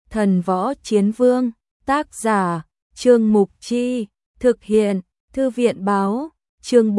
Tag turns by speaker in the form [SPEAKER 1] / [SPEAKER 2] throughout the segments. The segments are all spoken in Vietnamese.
[SPEAKER 1] Thần Võ Chiến Vương, tác giả, Trương Mục Chi, thực hiện, Thư viện Báo, chương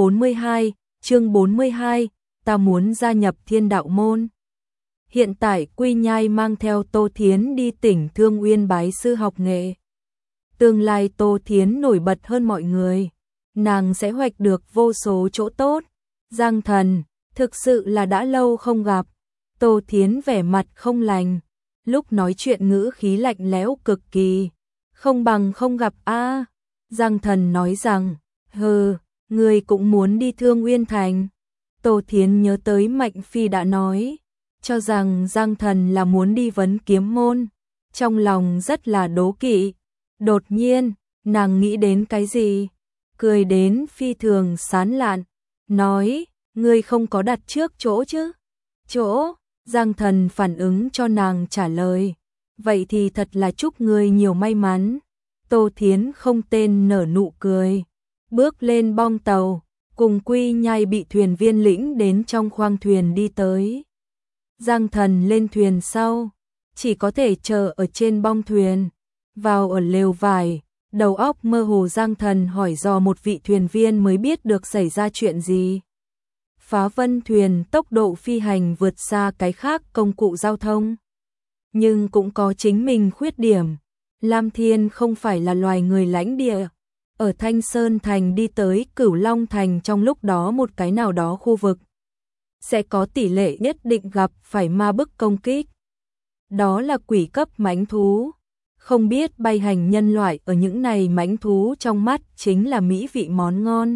[SPEAKER 1] 42, ta muốn gia nhập Thiên Đạo Môn. Hiện tại Quy Nhai mang theo Tô Thiến đi tỉnh Thương Uyên bái sư học nghệ. Tương lai Tô Thiến nổi bật hơn mọi người, nàng sẽ hoạch được vô số chỗ tốt. Giang Thần, thực sự là đã lâu không gặp. Tô Thiến vẻ mặt không lành, lúc nói chuyện ngữ khí lạnh lẽo cực kỳ. Không bằng không gặp a. Giang Thần nói rằng, hừ, người cũng muốn đi Thương Uyên Thành. Tô Thiến nhớ tới Mạnh Phi đã nói, cho rằng Giang Thần là muốn đi Vấn Kiếm Môn, trong lòng rất là đố kỵ. Đột nhiên, nàng nghĩ đến cái gì, cười đến phi thường sán lạn, nói, ngươi không có đặt trước chỗ chứ? Chỗ? Giang Thần phản ứng cho nàng trả lời, vậy thì thật là chúc ngươi nhiều may mắn. Tô Thiến không tên nở nụ cười, bước lên bong tàu, cùng Quy Nhai bị thuyền viên lĩnh đến trong khoang thuyền đi tới. Giang Thần lên thuyền sau, chỉ có thể chờ ở trên bong thuyền. Vào ở lều vải, đầu óc mơ hồ Giang Thần hỏi dò một vị thuyền viên mới biết được xảy ra chuyện gì. Phá vân thuyền tốc độ phi hành vượt xa cái khác công cụ giao thông, nhưng cũng có chính mình khuyết điểm. Lam Thiên không phải là loài người lãnh địa, ở Thanh Sơn Thành đi tới Cửu Long Thành trong lúc đó một cái nào đó khu vực, sẽ có tỷ lệ nhất định gặp phải ma bức công kích. Đó là quỷ cấp mãnh thú. Không biết bay hành nhân loại ở những này mãnh thú trong mắt chính là mỹ vị món ngon.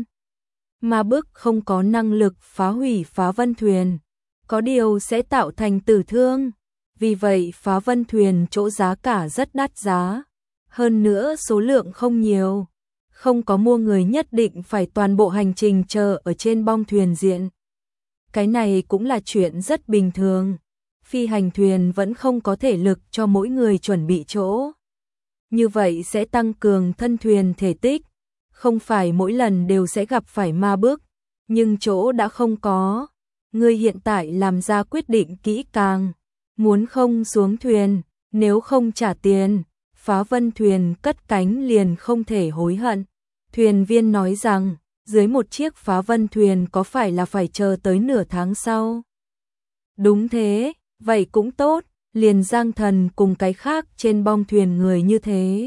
[SPEAKER 1] Ma bức không có năng lực phá hủy phá vân thuyền, có điều sẽ tạo thành tử thương. Vì vậy phá vân thuyền chỗ giá cả rất đắt giá, hơn nữa số lượng không nhiều, không có mua người nhất định phải toàn bộ hành trình chờ ở trên bong thuyền diện. Cái này cũng là chuyện rất bình thường. Phi hành thuyền vẫn không có thể lực cho mỗi người chuẩn bị chỗ. Như vậy sẽ tăng cường thân thuyền thể tích, không phải mỗi lần đều sẽ gặp phải ma bức, nhưng chỗ đã không có. Ngươi hiện tại làm ra quyết định kỹ càng, muốn không xuống thuyền, nếu không trả tiền, phá vân thuyền cất cánh liền không thể hối hận. Thuyền viên nói rằng, dưới một chiếc phá vân thuyền có phải là phải chờ tới nửa tháng sau? Đúng thế, vậy cũng tốt, liền Giang Thần cùng cái khác trên bong thuyền người như thế.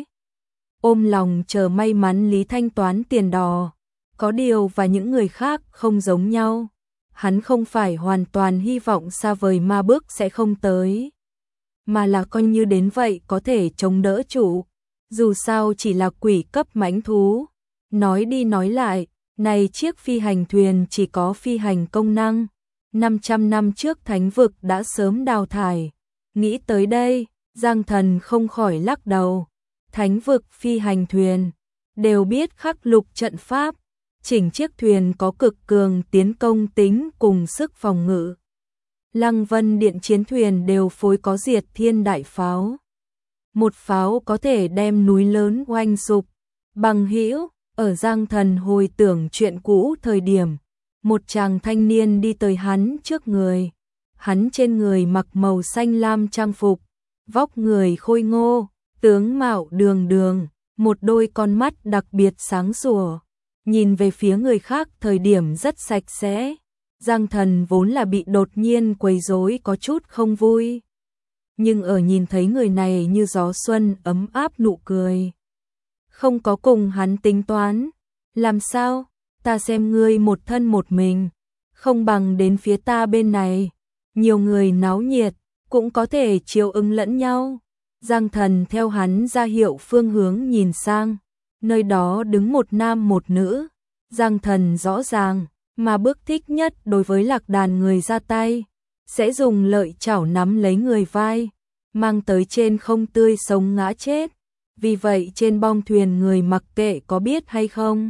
[SPEAKER 1] Ôm lòng chờ may mắn lý thanh toán tiền đò, có điều và những người khác không giống nhau. Hắn không phải hoàn toàn hy vọng xa vời ma bức sẽ không tới, mà là coi như đến vậy có thể chống đỡ chủ. Dù sao chỉ là quỷ cấp mãnh thú. Nói đi nói lại, này chiếc phi hành thuyền chỉ có phi hành công năng. 500 năm trước thánh vực đã sớm đào thải. Nghĩ tới đây, Giang Thần không khỏi lắc đầu. Thánh vực phi hành thuyền, đều biết khắc lục trận pháp. Chỉnh chiếc thuyền có cực cường tiến công tính cùng sức phòng ngự. Lăng Vân Điện chiến thuyền đều phối có diệt thiên đại pháo. Một pháo có thể đem núi lớn oanh sụp. Bằng hữu, ở Giang Thần hồi tưởng chuyện cũ thời điểm, một chàng thanh niên đi tới hắn trước người. Hắn trên người mặc màu xanh lam trang phục, vóc người khôi ngô, tướng mạo đường đường, một đôi con mắt đặc biệt sáng sủa. Nhìn về phía người khác thời điểm rất sạch sẽ. Giang Thần vốn là bị đột nhiên quấy rối có chút không vui, nhưng ở nhìn thấy người này như gió xuân ấm áp nụ cười, không có cùng hắn tính toán. Làm sao, ta xem ngươi một thân một mình, không bằng đến phía ta bên này, nhiều người náo nhiệt, cũng có thể chiều ứng lẫn nhau. Giang Thần theo hắn ra hiệu phương hướng nhìn sang, nơi đó đứng một nam một nữ. Giang Thần rõ ràng, mà bức thích nhất đối với lạc đàn người ra tay, sẽ dùng lợi chảo nắm lấy người vai, mang tới trên không tươi sống ngã chết. Vì vậy trên bong thuyền người mặc kệ có biết hay không,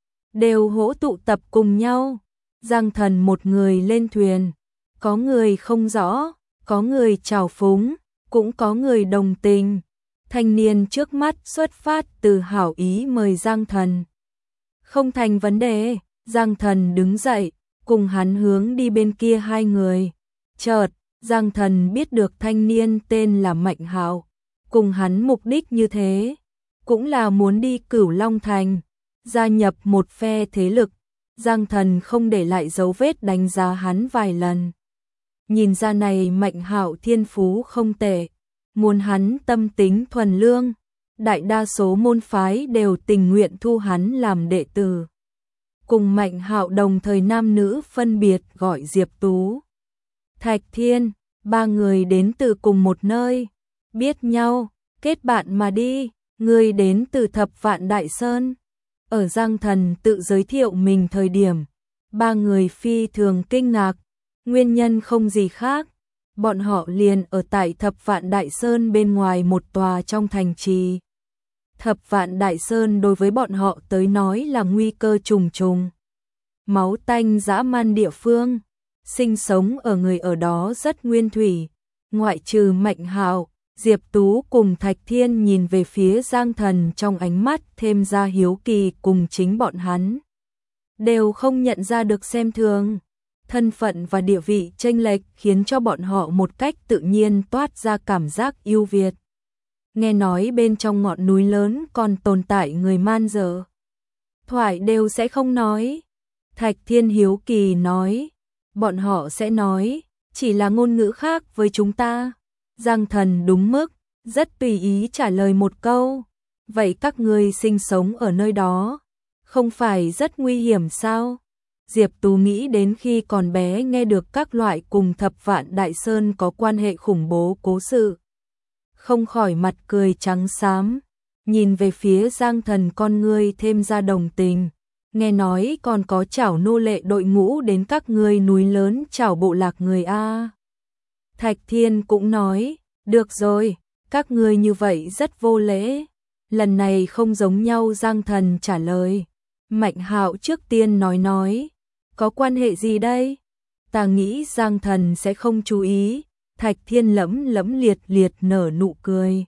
[SPEAKER 1] đều hỗ tụ tập cùng nhau. Giang Thần một người lên thuyền, có người không rõ, có người trào phúng, cũng có người đồng tình. Thanh niên trước mắt xuất phát từ hảo ý mời Giang Thần. Không thành vấn đề, Giang Thần đứng dậy, cùng hắn hướng đi bên kia hai người. Chợt, Giang Thần biết được thanh niên tên là Mạnh Hạo, cùng hắn mục đích như thế, cũng là muốn đi Cửu Long Thành, gia nhập một phe thế lực. Giang Thần không để lại dấu vết đánh giá hắn vài lần. Nhìn ra này Mạnh Hạo thiên phú không tệ, muốn hắn tâm tính thuần lương, đại đa số môn phái đều tình nguyện thu hắn làm đệ tử. Cùng Mạnh Hạo đồng thời nam nữ phân biệt gọi Diệp Tú, Thạch Thiên, ba người đến từ cùng một nơi, biết nhau, kết bạn mà đi. Người đến từ Thập Vạn Đại Sơn. Ở Giang Thần tự giới thiệu mình thời điểm, ba người phi thường kinh ngạc, nguyên nhân không gì khác, bọn họ liền ở tại Thập Vạn Đại Sơn bên ngoài một tòa trong thành trì. Thập Vạn Đại Sơn đối với bọn họ tới nói là nguy cơ trùng trùng, máu tanh dã man địa phương, sinh sống ở người ở đó rất nguyên thủy, ngoại trừ Mạnh Hạo, Diệp Tú cùng Thạch Thiên nhìn về phía Giang Thần trong ánh mắt thêm ra hiếu kỳ, cùng chính bọn hắn đều không nhận ra được xem thường. Thân phận và địa vị chênh lệch khiến cho bọn họ một cách tự nhiên toát ra cảm giác ưu việt. Nghe nói bên trong ngọn núi lớn còn tồn tại người man dợ, thoại đều sẽ không nói. Thạch Thiên hiếu kỳ nói, bọn họ sẽ nói, chỉ là ngôn ngữ khác với chúng ta. Giang Thần đúng mức, rất tùy ý trả lời một câu, vậy các ngươi sinh sống ở nơi đó, không phải rất nguy hiểm sao? Diệp Tú nghĩ đến khi còn bé nghe được các loại cùng Thập Vạn Đại Sơn có quan hệ khủng bố cố sự, không khỏi mặt cười trắng xám, nhìn về phía Giang Thần con ngươi thêm ra đồng tình, nghe nói còn có chảo nô lệ đội ngũ đến các ngươi núi lớn chảo bộ lạc người a. Thạch Thiên cũng nói, được rồi, các ngươi như vậy rất vô lễ, lần này không giống nhau. Giang Thần trả lời. Mạnh Hạo trước tiên nói, có quan hệ gì đây? Ta nghĩ Giang Thần sẽ không chú ý. Thạch Thiên lẫm liệt liệt nở nụ cười,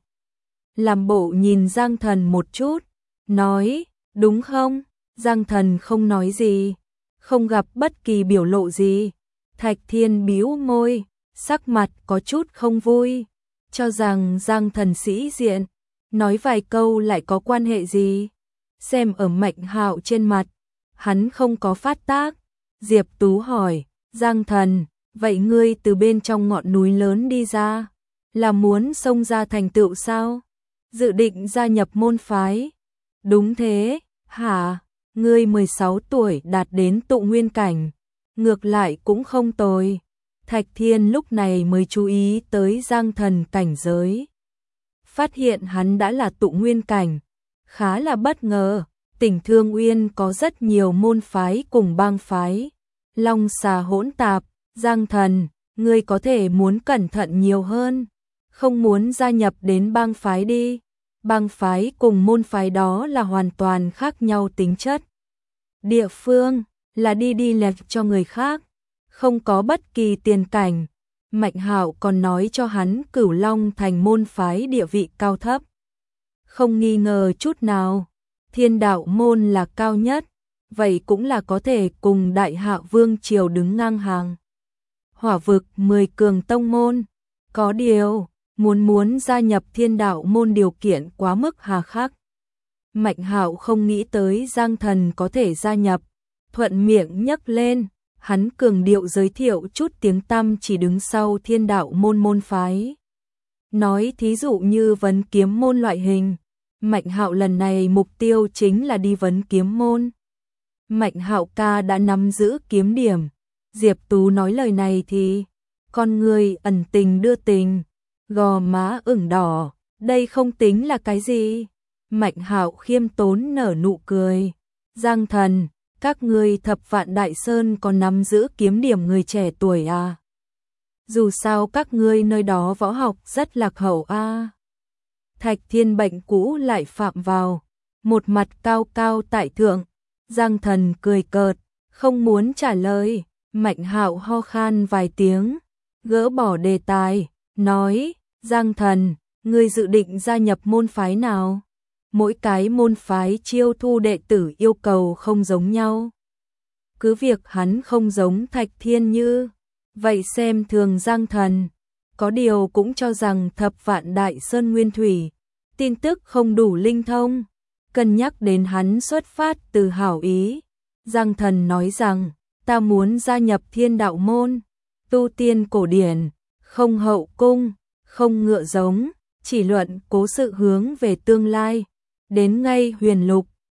[SPEAKER 1] làm bộ nhìn Giang Thần một chút, nói, đúng không? Giang Thần không nói gì, không gặp bất kỳ biểu lộ gì. Thạch Thiên bĩu môi, sắc mặt có chút không vui, cho rằng Giang Thần sĩ diện, nói vài câu lại có quan hệ gì? Xem ở Mạnh Hạo trên mặt, hắn không có phát tác. Diệp Tú hỏi, Giang Thần, vậy ngươi từ bên trong ngọn núi lớn đi ra, là muốn xông ra thành tựu sao? Dự định gia nhập môn phái? Đúng thế, hả? Ngươi 16 tuổi đạt đến tụ nguyên cảnh, ngược lại cũng không tồi. Thạch Thiên lúc này mới chú ý tới Giang Thần cảnh giới, phát hiện hắn đã là tụ nguyên cảnh, khá là bất ngờ. Tỉnh Thương Uyên có rất nhiều môn phái cùng bang phái, long xà hỗn tạp. Giang Thần, ngươi có thể muốn cẩn thận nhiều hơn, không muốn gia nhập đến bang phái đi. Bang phái cùng môn phái đó là hoàn toàn khác nhau tính chất. Địa phương là đi lẹt cho người khác, không có bất kỳ tiền cảnh. Mạnh Hạo còn nói cho hắn Cửu Long Thành môn phái địa vị cao thấp, không nghi ngờ chút nào. Thiên Đạo môn là cao nhất, vậy cũng là có thể cùng Đại Hạ Vương triều đứng ngang hàng. Hỏa vực 10 cường tông môn, có điều muốn gia nhập Thiên Đạo môn điều kiện quá mức hà khắc. Mạnh Hạo không nghĩ tới Giang Thần có thể gia nhập, thuận miệng nhắc lên, hắn cường điệu giới thiệu chút tiếng tăm chỉ đứng sau Thiên Đạo môn phái. Nói thí dụ như vấn kiếm môn loại hình, Mạnh Hạo lần này mục tiêu chính là đi vấn kiếm môn. Mạnh Hạo ca đã nắm giữ kiếm điểm. Diệp Tú nói lời này thì con người ẩn tình đưa tình, gò má ửng đỏ, đây không tính là cái gì. Mạnh Hạo khiêm tốn nở nụ cười, Giang Thần, các ngươi Thập Vạn Đại Sơn còn nắm giữ kiếm điểm người trẻ tuổi à? Dù sao các ngươi nơi đó võ học rất lạc hậu à? Thạch Thiên bệnh cũ lại phạm vào, một mặt cao cao tại thượng. Giang Thần cười cợt, không muốn trả lời. Mạnh Hạo ho khan vài tiếng, gỡ bỏ đề tài, nói, Giang Thần, ngươi dự định gia nhập môn phái nào? Mỗi cái môn phái chiêu thu đệ tử yêu cầu không giống nhau. Cứ việc hắn không giống Thạch Thiên như vậy xem thường Giang Thần, có điều cũng cho rằng Thập Vạn Đại Sơn Nguyên Thủy, tin tức không đủ linh thông, cân nhắc đến hắn xuất phát từ hảo ý. Giang Thần nói rằng, ta muốn gia nhập Thiên Đạo môn, tu tiên cổ điển, không hậu cung, không ngựa giống, chỉ luận cố sự hướng về tương lai, đến ngay huyền lục,